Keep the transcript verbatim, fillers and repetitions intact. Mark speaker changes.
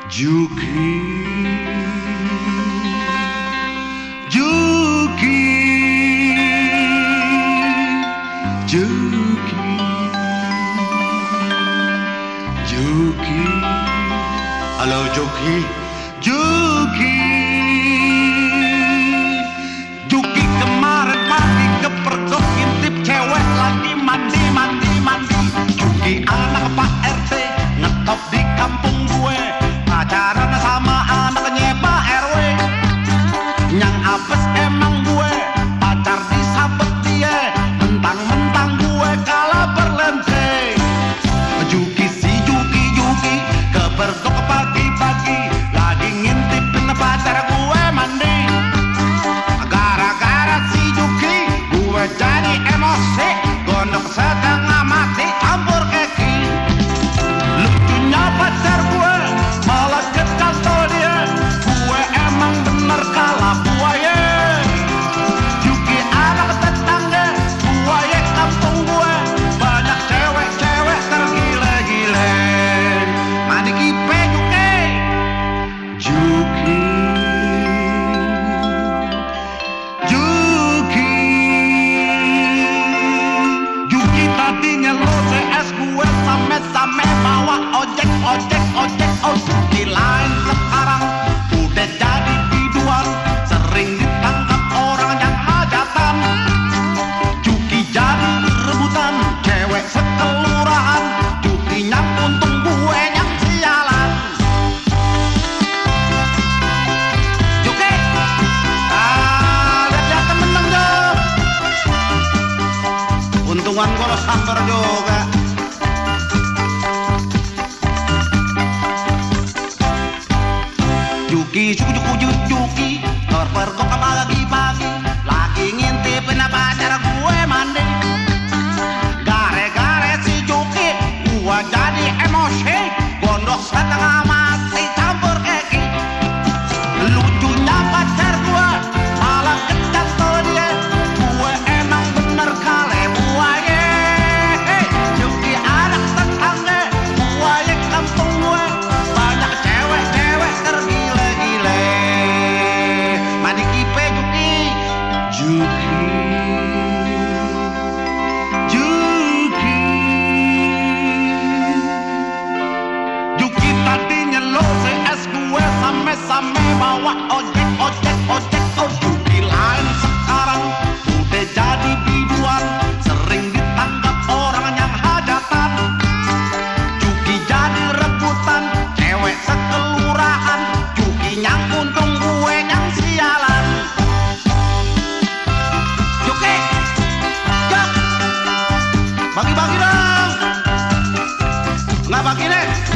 Speaker 1: Juki, Juki, Juki, Juki. Halo Juki, Juki, Juki kemarin pagi kepergok ngintip cewek lagi mandi, mandi, mandi. Juki anak Pak R T ngetop di kampung gue, pacaran sama anaknya Pak R W. Yang apes emang gue, pacar disabet dia, mentang-mentang gue kalah berlente. Juki si Juki, Juki kepergok pagi-pagi, lagi ngintipin pacar gue mandi. Gara-gara si Juki gue jadi emosi, gondok setengah mati campur keki. Lucunya pacar gue malah kecantol dia, gue emang bener kalah buaya. Juki anak tetangga, buaya kampung gue, banyak cewek-cewek tergila-gila. Mandi kipe Juki, Juki, Juki, Juki tadinya lo C S gue same-same bawa ojek, ojek, ojek, oh Juki lain sekarang udah jadi biduan, sering ditangkap orang yang hajatan. Juki jadi rebutan cewek sekelurahan, Juki yang untung gue yang sialan. Juki, ah lihat-lihat temen-temen dong, untungan gue lo samper juga. Juki, Juki, Juki, Juki terpergok pagi-pagi, lagi ngintipin pacar gue mandi. Gara-gara si Juki gue jadi emosi, gondok setengah mati campur keki. Lucunya pacar gue malah kecantol dia, gue emang bener kale buaya. Juki anak tetangga, buaya kampung gue, banyak cewek-cewek tergila-gila. Mandi kipe Juki, Juki, Juki, Juki tadinya lo C S gue same-same bawa ojek, ojek, ojek, oh Juki lain sekarang udah jadi biduan, sering ditangkap orang yang hajatan. Juki jadi rebutan cewek sekelurahan, Juki yang untung gue yang sialan. Juki, Jok, bagi-bagi dong, nggak bagi deh.